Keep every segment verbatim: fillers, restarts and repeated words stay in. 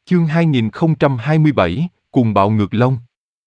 Chương hai nghìn không trăm hai mươi bảy, Cuồng bạo ngược long.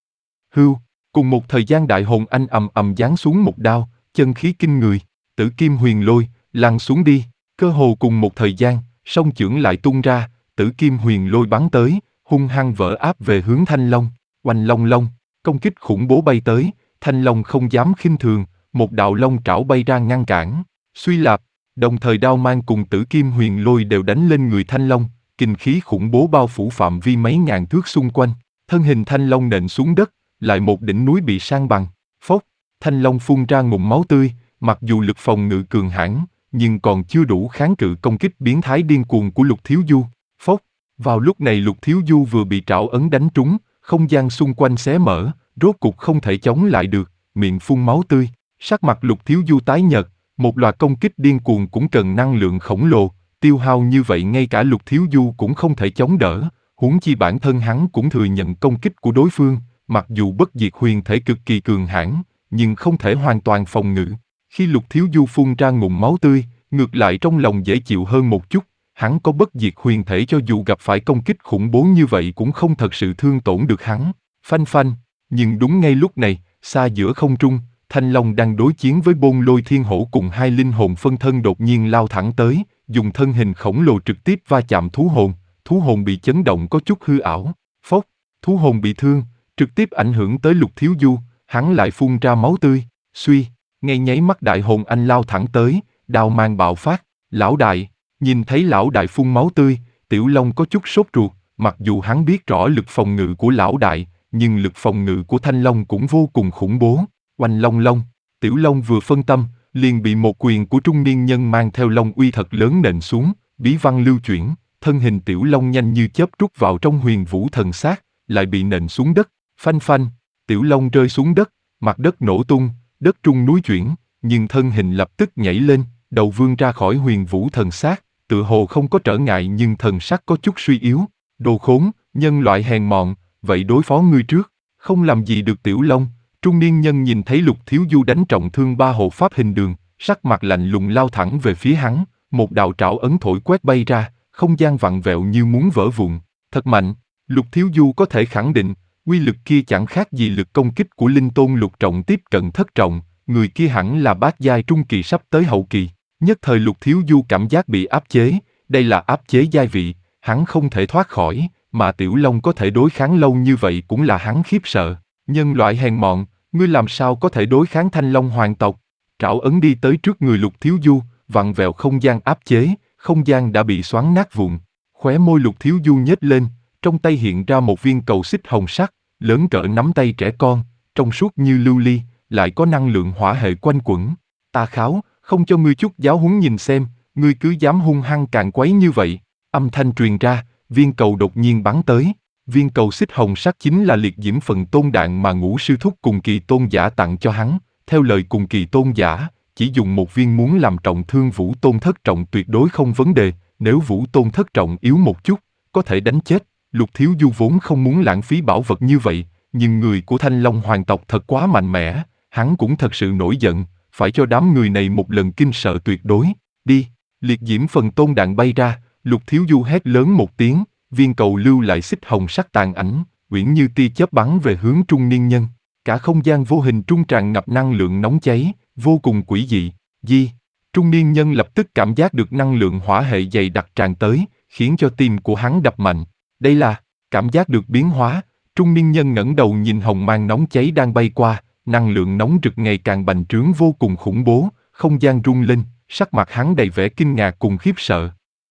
Hưu, cùng một thời gian đại hồn anh ầm ầm giáng xuống một đao, chân khí kinh người, tử kim huyền lôi, lăn xuống đi, cơ hồ cùng một thời gian, song chưởng lại tung ra, tử kim huyền lôi bắn tới, hung hăng vỡ áp về hướng Thanh Long, oanh long long, công kích khủng bố bay tới, Thanh Long không dám khinh thường, một đạo long trảo bay ra ngăn cản, suy lạp, đồng thời đao mang cùng tử kim huyền lôi đều đánh lên người Thanh Long. Kinh khí khủng bố bao phủ phạm vi mấy ngàn thước xung quanh, thân hình Thanh Long nện xuống đất, lại một đỉnh núi bị san bằng. Phốc, Thanh Long phun ra ngụm máu tươi, mặc dù lực phòng ngự cường hãn, nhưng còn chưa đủ kháng cự công kích biến thái điên cuồng của Lục Thiếu Du. Phốc, vào lúc này Lục Thiếu Du vừa bị trảo ấn đánh trúng, không gian xung quanh xé mở, rốt cục không thể chống lại được, miệng phun máu tươi, sắc mặt Lục Thiếu Du tái nhợt, một loạt công kích điên cuồng cũng cần năng lượng khổng lồ. Tiêu hao như vậy ngay cả Lục Thiếu Du cũng không thể chống đỡ, huống chi bản thân hắn cũng thừa nhận công kích của đối phương, mặc dù bất diệt huyền thể cực kỳ cường hãn, nhưng không thể hoàn toàn phòng ngự. Khi Lục Thiếu Du phun ra ngụm máu tươi, ngược lại trong lòng dễ chịu hơn một chút, hắn có bất diệt huyền thể cho dù gặp phải công kích khủng bố như vậy cũng không thật sự thương tổn được hắn. Phanh phanh, nhưng đúng ngay lúc này, xa giữa không trung, Thanh Long đang đối chiến với Bôn Lôi Thiên Hổ cùng hai linh hồn phân thân đột nhiên lao thẳng tới, dùng thân hình khổng lồ trực tiếp va chạm thú hồn, thú hồn bị chấn động có chút hư ảo, phốc, thú hồn bị thương, trực tiếp ảnh hưởng tới Lục Thiếu Du, hắn lại phun ra máu tươi, suy, ngay nháy mắt đại hồn anh lao thẳng tới, đao mang bạo phát, lão đại, nhìn thấy lão đại phun máu tươi, Tiểu Long có chút sốt ruột, mặc dù hắn biết rõ lực phòng ngự của lão đại, nhưng lực phòng ngự của Thanh Long cũng vô cùng khủng bố, oanh long long, Tiểu Long vừa phân tâm, liền bị một quyền của trung niên nhân mang theo long uy thật lớn nện xuống, bí văn lưu chuyển, thân hình Tiểu Long nhanh như chớp rút vào trong huyền vũ thần sát, lại bị nện xuống đất, phanh phanh, Tiểu Long rơi xuống đất, mặt đất nổ tung, đất trung núi chuyển, nhưng thân hình lập tức nhảy lên, đầu vươn ra khỏi huyền vũ thần sát, tựa hồ không có trở ngại nhưng thần sắc có chút suy yếu, đồ khốn, nhân loại hèn mọn, vậy đối phó ngươi trước, không làm gì được Tiểu Long. Trung niên nhân nhìn thấy Lục Thiếu Du đánh trọng thương ba hộ pháp hình đường, sắc mặt lạnh lùng lao thẳng về phía hắn, một đạo trảo ấn thổi quét bay ra, không gian vặn vẹo như muốn vỡ vụn, thật mạnh. Lục Thiếu Du có thể khẳng định, uy lực kia chẳng khác gì lực công kích của linh tôn lục trọng tiếp cận thất trọng, người kia hẳn là bát giai trung kỳ sắp tới hậu kỳ. Nhất thời Lục Thiếu Du cảm giác bị áp chế, đây là áp chế giai vị, hắn không thể thoát khỏi, mà Tiểu Long có thể đối kháng lâu như vậy cũng là hắn khiếp sợ. Nhân loại hèn mọn, ngươi làm sao có thể đối kháng Thanh Long hoàng tộc? Trảo ấn đi tới trước người Lục Thiếu Du, vặn vẹo không gian áp chế, không gian đã bị xoắn nát vụn. Khóe môi Lục Thiếu Du nhếch lên, trong tay hiện ra một viên cầu xích hồng sắc, lớn cỡ nắm tay trẻ con, trong suốt như lưu ly, lại có năng lượng hỏa hệ quanh quẩn. Ta kháo, không cho ngươi chút giáo huấn nhìn xem, ngươi cứ dám hung hăng càn quấy như vậy. Âm thanh truyền ra, viên cầu đột nhiên bắn tới. Viên cầu xích hồng sắc chính là liệt diễm phần tôn đạn mà Ngũ Sư Thúc cùng Kỳ Tôn Giả tặng cho hắn. Theo lời cùng Kỳ Tôn Giả, chỉ dùng một viên muốn làm trọng thương Vũ Tôn thất trọng tuyệt đối không vấn đề. Nếu Vũ Tôn thất trọng yếu một chút, có thể đánh chết. Lục Thiếu Du vốn không muốn lãng phí bảo vật như vậy, nhưng người của Thanh Long hoàng tộc thật quá mạnh mẽ, hắn cũng thật sự nổi giận, phải cho đám người này một lần kinh sợ tuyệt đối. Đi, liệt diễm phần tôn đạn bay ra, Lục Thiếu Du hét lớn một tiếng. Viên cầu lưu lại xích hồng sắc tàn ảnh, uyển như tia chớp bắn về hướng trung niên nhân. Cả không gian vô hình trung tràn ngập năng lượng nóng cháy, vô cùng quỷ dị. Di, trung niên nhân lập tức cảm giác được năng lượng hỏa hệ dày đặc tràn tới, khiến cho tim của hắn đập mạnh. Đây là, cảm giác được biến hóa, trung niên nhân ngẩng đầu nhìn hồng mang nóng cháy đang bay qua, năng lượng nóng rực ngày càng bành trướng vô cùng khủng bố, không gian rung lên, sắc mặt hắn đầy vẻ kinh ngạc cùng khiếp sợ.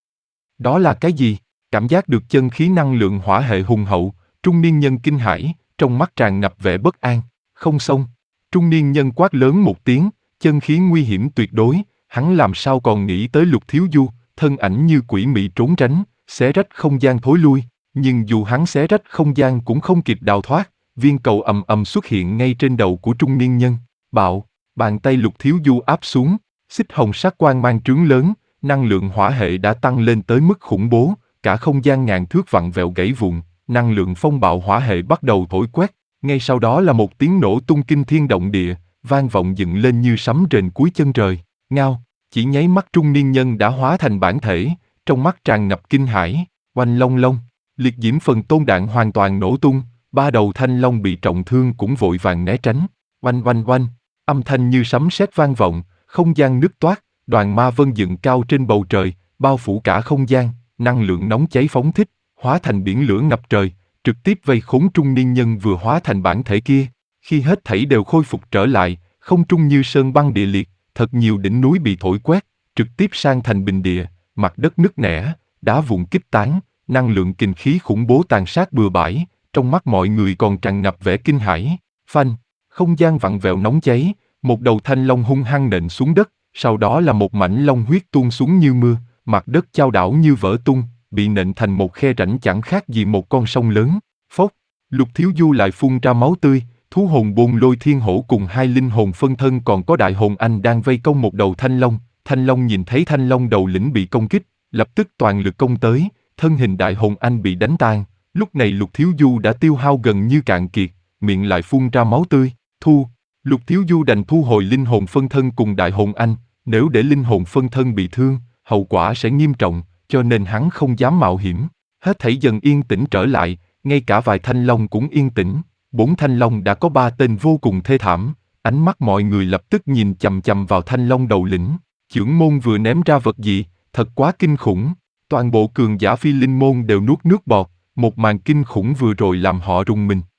Đó là cái gì? Cảm giác được chân khí năng lượng hỏa hệ hùng hậu, trung niên nhân kinh hãi, trong mắt tràn ngập vẻ bất an. Không xong, trung niên nhân quát lớn một tiếng, chân khí nguy hiểm tuyệt đối, hắn làm sao còn nghĩ tới Lục Thiếu Du, thân ảnh như quỷ mị trốn tránh, xé rách không gian thối lui, nhưng dù hắn xé rách không gian cũng không kịp đào thoát, viên cầu ầm ầm xuất hiện ngay trên đầu của trung niên nhân, bạo, bàn tay Lục Thiếu Du áp xuống, xích hồng sắc quang mang trướng lớn, năng lượng hỏa hệ đã tăng lên tới mức khủng bố. Cả không gian ngàn thước vặn vẹo gãy vụn, năng lượng phong bạo hỏa hệ bắt đầu thổi quét, ngay sau đó là một tiếng nổ tung kinh thiên động địa, vang vọng dựng lên như sấm rền cuối chân trời. Ngao, chỉ nháy mắt trung niên nhân đã hóa thành bản thể, trong mắt tràn ngập kinh hãi, oanh long long, liệt diễm phần tôn đạn hoàn toàn nổ tung, ba đầu thanh long bị trọng thương cũng vội vàng né tránh. Oanh oanh oanh, âm thanh như sấm sét vang vọng, không gian nứt toác, đoàn ma vân dựng cao trên bầu trời, bao phủ cả không gian, năng lượng nóng cháy phóng thích, hóa thành biển lửa ngập trời, trực tiếp vây khốn trung niên nhân vừa hóa thành bản thể kia. Khi hết thảy đều khôi phục trở lại, không trung như sơn băng địa liệt, thật nhiều đỉnh núi bị thổi quét, trực tiếp sang thành bình địa, mặt đất nứt nẻ, đá vụn kích tán, năng lượng kinh khí khủng bố tàn sát bừa bãi, trong mắt mọi người còn tràn ngập vẻ kinh hãi. Phanh, không gian vặn vẹo nóng cháy, một đầu thanh long hung hăng nện xuống đất, sau đó là một mảnh long huyết tuôn xuống như mưa, mặt đất chao đảo như vỡ tung, bị nện thành một khe rãnh chẳng khác gì một con sông lớn. Phốc, Lục Thiếu Du lại phun ra máu tươi, thú hồn bôn lôi thiên hổ cùng hai linh hồn phân thân còn có đại hồn anh đang vây công một đầu thanh long. Thanh long nhìn thấy thanh long đầu lĩnh bị công kích, lập tức toàn lực công tới, thân hình đại hồn anh bị đánh tan. Lúc này Lục Thiếu Du đã tiêu hao gần như cạn kiệt, miệng lại phun ra máu tươi. Thu, Lục Thiếu Du đành thu hồi linh hồn phân thân cùng đại hồn anh, nếu để linh hồn phân thân bị thương, hậu quả sẽ nghiêm trọng, cho nên hắn không dám mạo hiểm. Hết thảy dần yên tĩnh trở lại, ngay cả vài thanh long cũng yên tĩnh. Bốn thanh long đã có ba tên vô cùng thê thảm, ánh mắt mọi người lập tức nhìn chằm chằm vào thanh long đầu lĩnh. Chưởng môn vừa ném ra vật gì, thật quá kinh khủng. Toàn bộ cường giả phi linh môn đều nuốt nước bọt, một màn kinh khủng vừa rồi làm họ rùng mình.